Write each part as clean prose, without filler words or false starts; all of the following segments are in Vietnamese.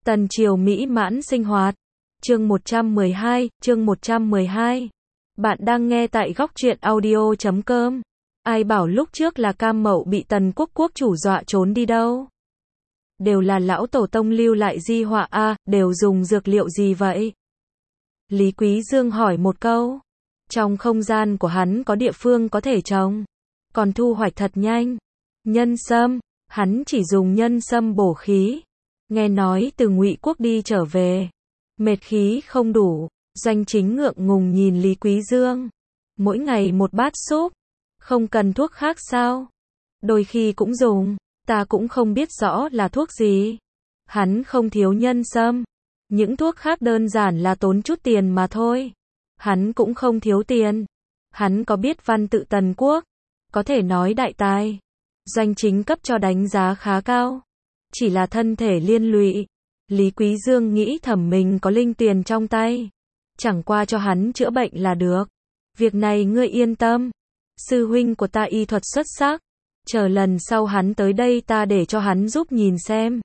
Tần triều mỹ mãn sinh hoạt. Chương 112. Bạn đang nghe tại góc truyện audio.com. Ai bảo lúc trước là Cam Mậu bị Tần quốc chủ dọa trốn đi đâu? Đều là lão tổ tông lưu lại di họa a, đều dùng dược liệu gì vậy? Lý Quý Dương hỏi một câu. Trong không gian của hắn có địa phương có thể trồng, còn thu hoạch thật nhanh. Nhân sâm, hắn chỉ dùng nhân sâm bổ khí. Nghe nói từ Ngụy Quốc đi trở về, mệt khí không đủ, Doanh Chính ngượng ngùng nhìn Lý Quý Dương. Mỗi ngày một bát súp, không cần thuốc khác sao? Đôi khi cũng dùng, ta cũng không biết rõ là thuốc gì. Hắn không thiếu nhân sâm, những thuốc khác đơn giản là tốn chút tiền mà thôi. Hắn cũng không thiếu tiền. Hắn có biết văn tự Tần quốc, có thể nói đại tài. Doanh Chính cấp cho đánh giá khá cao. Chỉ là thân thể liên lụy. Lý Quý Dương nghĩ thầm mình có linh tuyền trong tay, chẳng qua cho hắn chữa bệnh là được. Việc này ngươi yên tâm. Sư huynh của ta y thuật xuất sắc. Chờ lần sau hắn tới đây ta để cho hắn giúp nhìn xem.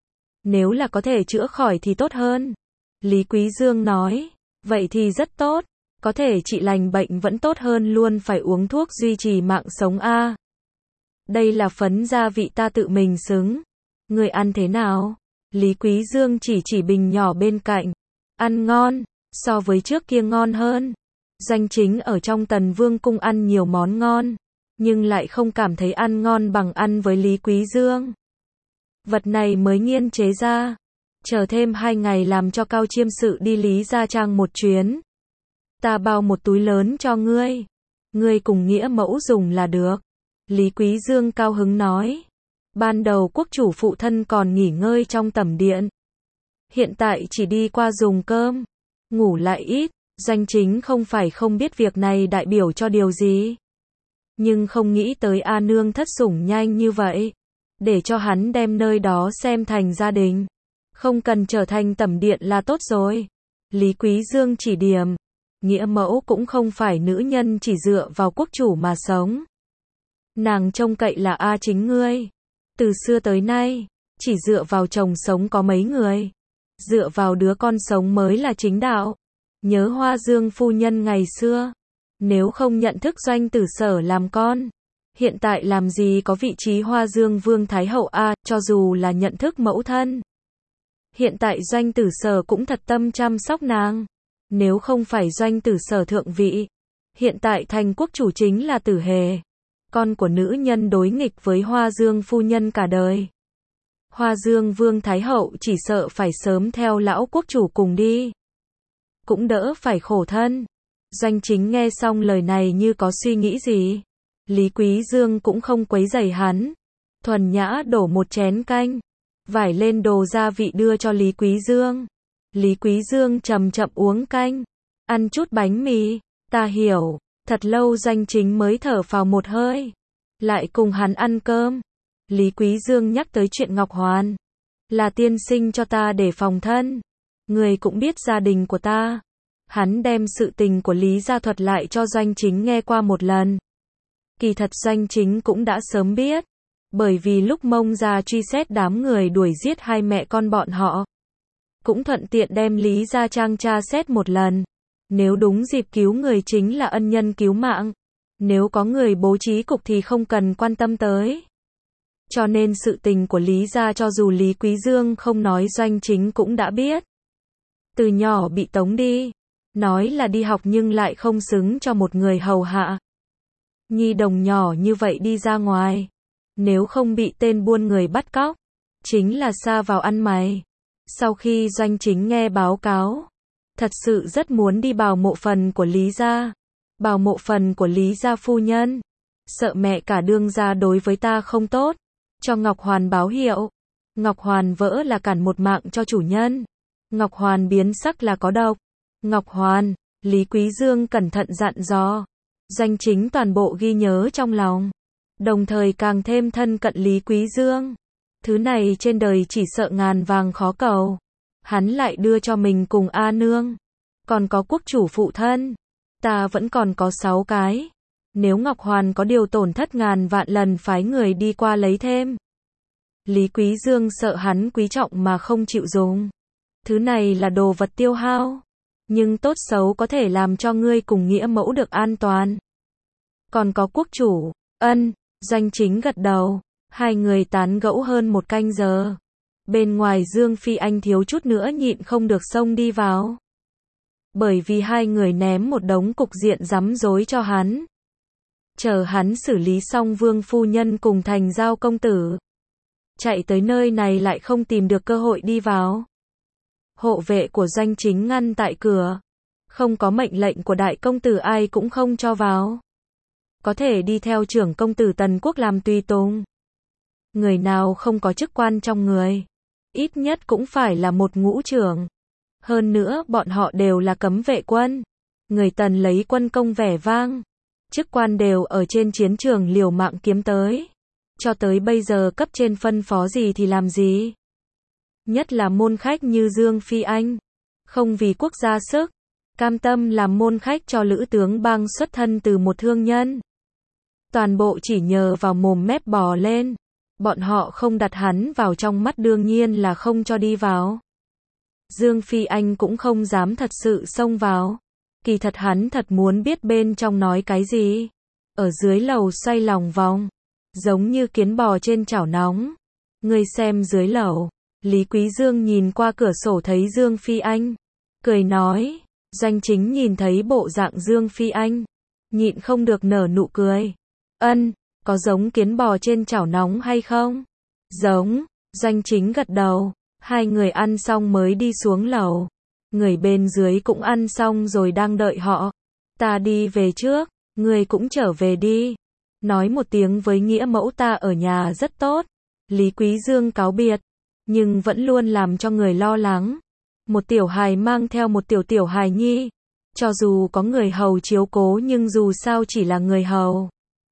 Nếu là có thể chữa khỏi thì tốt hơn. Lý Quý Dương nói. Vậy thì rất tốt. Có thể trị lành bệnh vẫn tốt hơn luôn phải uống thuốc duy trì mạng sống a. Đây là phấn gia vị ta tự mình xứng. Người ăn thế nào? Lý Quý Dương chỉ bình nhỏ bên cạnh. Ăn ngon, so với trước kia ngon hơn. Doanh Chính ở trong Tần Vương cung ăn nhiều món ngon, nhưng lại không cảm thấy ăn ngon bằng ăn với Lý Quý Dương. Vật này mới nghiên chế ra. Chờ thêm 2 ngày làm cho Cao Chiêm sự đi Lý Gia Trang một chuyến. Ta bao một túi lớn cho ngươi. Ngươi cùng nghĩa mẫu dùng là được. Lý Quý Dương cao hứng nói. Ban đầu quốc chủ phụ thân còn nghỉ ngơi trong tẩm điện. Hiện tại chỉ đi qua dùng cơm, ngủ lại ít. Doanh Chính không phải không biết việc này đại biểu cho điều gì. Nhưng không nghĩ tới A Nương thất sủng nhanh như vậy. Để cho hắn đem nơi đó xem thành gia đình. Không cần trở thành tẩm điện là tốt rồi. Lý Quý Dương chỉ điểm. Nghĩa mẫu cũng không phải nữ nhân chỉ dựa vào quốc chủ mà sống. Nàng trông cậy là A chính ngươi. Từ xưa tới nay, chỉ dựa vào chồng sống có mấy người. Dựa vào đứa con sống mới là chính đạo. Nhớ Hoa Dương phu nhân ngày xưa. Nếu không nhận thức Doanh Tử Sở làm con, hiện tại làm gì có vị trí Hoa Dương Vương Thái Hậu a, cho dù là nhận thức mẫu thân. Hiện tại Doanh Tử Sở cũng thật tâm chăm sóc nàng. Nếu không phải Doanh Tử Sở thượng vị, hiện tại thành quốc chủ chính là Tử Hề. Con của nữ nhân đối nghịch với Hoa Dương phu nhân cả đời. Hoa Dương Vương Thái Hậu chỉ sợ phải sớm theo lão quốc chủ cùng đi. Cũng đỡ phải khổ thân. Doanh Chính nghe xong lời này như có suy nghĩ gì. Lý Quý Dương cũng không quấy rầy hắn. Thuần nhã đổ một chén canh, vải lên đồ gia vị đưa cho Lý Quý Dương. Lý Quý Dương chậm chậm uống canh, ăn chút bánh mì. Ta hiểu. Thật lâu Doanh Chính mới thở phào một hơi, lại cùng hắn ăn cơm. Lý Quý Dương nhắc tới chuyện Ngọc Hoàn. Là tiên sinh cho ta để phòng thân. Người cũng biết gia đình của ta. Hắn đem sự tình của Lý gia thuật lại cho Doanh Chính nghe qua một lần. Kỳ thật Doanh Chính cũng đã sớm biết. Bởi vì lúc Mông gia truy xét đám người đuổi giết hai mẹ con bọn họ, cũng thuận tiện đem Lý Gia Trang tra xét một lần. Nếu đúng dịp cứu người chính là ân nhân cứu mạng. Nếu có người bố trí cục thì không cần quan tâm tới. Cho nên sự tình của Lý Gia cho dù Lý Quý Dương không nói Doanh Chính cũng đã biết. Từ nhỏ bị tống đi. Nói là đi học nhưng lại không xứng cho một người hầu hạ. Nhi đồng nhỏ như vậy đi ra ngoài. Nếu không bị tên buôn người bắt cóc, chính là sa vào ăn mày. Sau khi Doanh Chính nghe báo cáo, thật sự rất muốn đi bào mộ phần của Lý Gia. Bào mộ phần của Lý Gia phu nhân. Sợ mẹ cả đương gia đối với ta không tốt. Cho Ngọc Hoàn báo hiệu. Ngọc Hoàn vỡ là cản một mạng cho chủ nhân. Ngọc Hoàn biến sắc là có độc. Ngọc Hoàn, Lý Quý Dương cẩn thận dặn dò. Doanh Chính toàn bộ ghi nhớ trong lòng. Đồng thời càng thêm thân cận Lý Quý Dương. Thứ này trên đời chỉ sợ ngàn vàng khó cầu. Hắn lại đưa cho mình cùng A Nương. Còn có quốc chủ phụ thân. Ta vẫn còn có 6 cái. Nếu Ngọc Hoàn có điều tổn thất ngàn vạn lần phái người đi qua lấy thêm. Lý Quý Dương sợ hắn quý trọng mà không chịu dùng. Thứ này là đồ vật tiêu hao, nhưng tốt xấu có thể làm cho ngươi cùng nghĩa mẫu được an toàn. Còn có quốc chủ, ân, Doanh Chính gật đầu, hai người tán gẫu hơn 1 canh giờ. Bên ngoài Dương Phi Anh thiếu chút nữa nhịn không được xông đi vào. Bởi vì hai người ném một đống cục diện rắm rối cho hắn. Chờ hắn xử lý xong Vương phu nhân cùng Thành Giao công tử. Chạy tới nơi này lại không tìm được cơ hội đi vào. Hộ vệ của Doanh Chính ngăn tại cửa. Không có mệnh lệnh của đại công tử ai cũng không cho vào. Có thể đi theo trưởng công tử Tần Quốc làm tùy tùng. Người nào không có chức quan trong người, ít nhất cũng phải là một ngũ trưởng. Hơn nữa bọn họ đều là cấm vệ quân. Người Tần lấy quân công vẻ vang. Chức quan đều ở trên chiến trường liều mạng kiếm tới. Cho tới bây giờ cấp trên phân phó gì thì làm gì. Nhất là môn khách như Dương Phi Anh. Không vì quốc gia sức, cam tâm làm môn khách cho Lữ tướng Bang xuất thân từ một thương nhân. Toàn bộ chỉ nhờ vào mồm mép bò lên. Bọn họ không đặt hắn vào trong mắt đương nhiên là không cho đi vào. Dương Phi Anh cũng không dám thật sự xông vào. Kỳ thật hắn thật muốn biết bên trong nói cái gì. Ở dưới lầu xoay lòng vòng, giống như kiến bò trên chảo nóng. Ngươi xem dưới lầu. Lý Quý Dương nhìn qua cửa sổ thấy Dương Phi Anh, cười nói. Doanh Chính nhìn thấy bộ dạng Dương Phi Anh, nhịn không được nở nụ cười. Ân, có giống kiến bò trên chảo nóng hay không? Giống. Doanh Chính gật đầu. Hai người ăn xong mới đi xuống lầu. Người bên dưới cũng ăn xong rồi đang đợi họ. Ta đi về trước, người cũng trở về đi. Nói một tiếng với nghĩa mẫu ta ở nhà rất tốt. Lý Quý Dương cáo biệt, nhưng vẫn luôn làm cho người lo lắng. Một tiểu hài mang theo một tiểu hài nhi. Cho dù có người hầu chiếu cố nhưng dù sao chỉ là người hầu.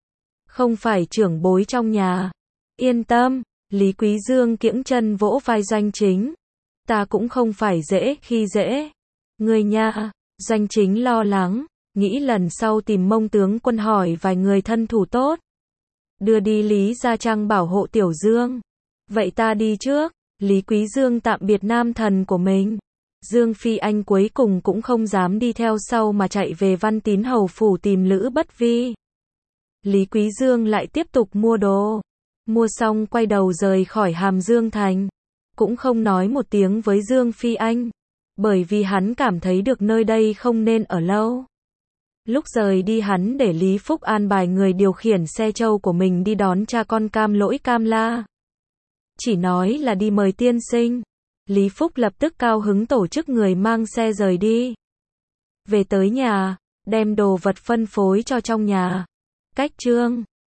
Không phải trưởng bối trong nhà. Yên tâm, Lý Quý Dương kiễng chân vỗ vai Doanh Chính. Ta cũng không phải dễ khi dễ. Người nha. Doanh Chính lo lắng, nghĩ lần sau tìm Mông tướng quân hỏi vài người thân thủ tốt. Đưa đi Lý Gia Trang bảo hộ Tiểu Dương. Vậy ta đi trước. Lý Quý Dương tạm biệt nam thần của mình. Dương Phi Anh cuối cùng cũng không dám đi theo sau mà chạy về Văn Tín Hầu phủ tìm Lữ Bất Vi. Lý Quý Dương lại tiếp tục mua đồ. Mua xong quay đầu rời khỏi Hàm Dương Thành. Cũng không nói một tiếng với Dương Phi Anh. Bởi vì hắn cảm thấy được nơi đây không nên ở lâu. Lúc rời đi hắn để Lý Phúc an bài người điều khiển xe trâu của mình đi đón cha con Cam Lỗi Cam La. Chỉ nói là đi mời tiên sinh. Lý Phúc lập tức cao hứng tổ chức người mang xe rời đi. Về tới nhà, đem đồ vật phân phối cho trong nhà. Cách chương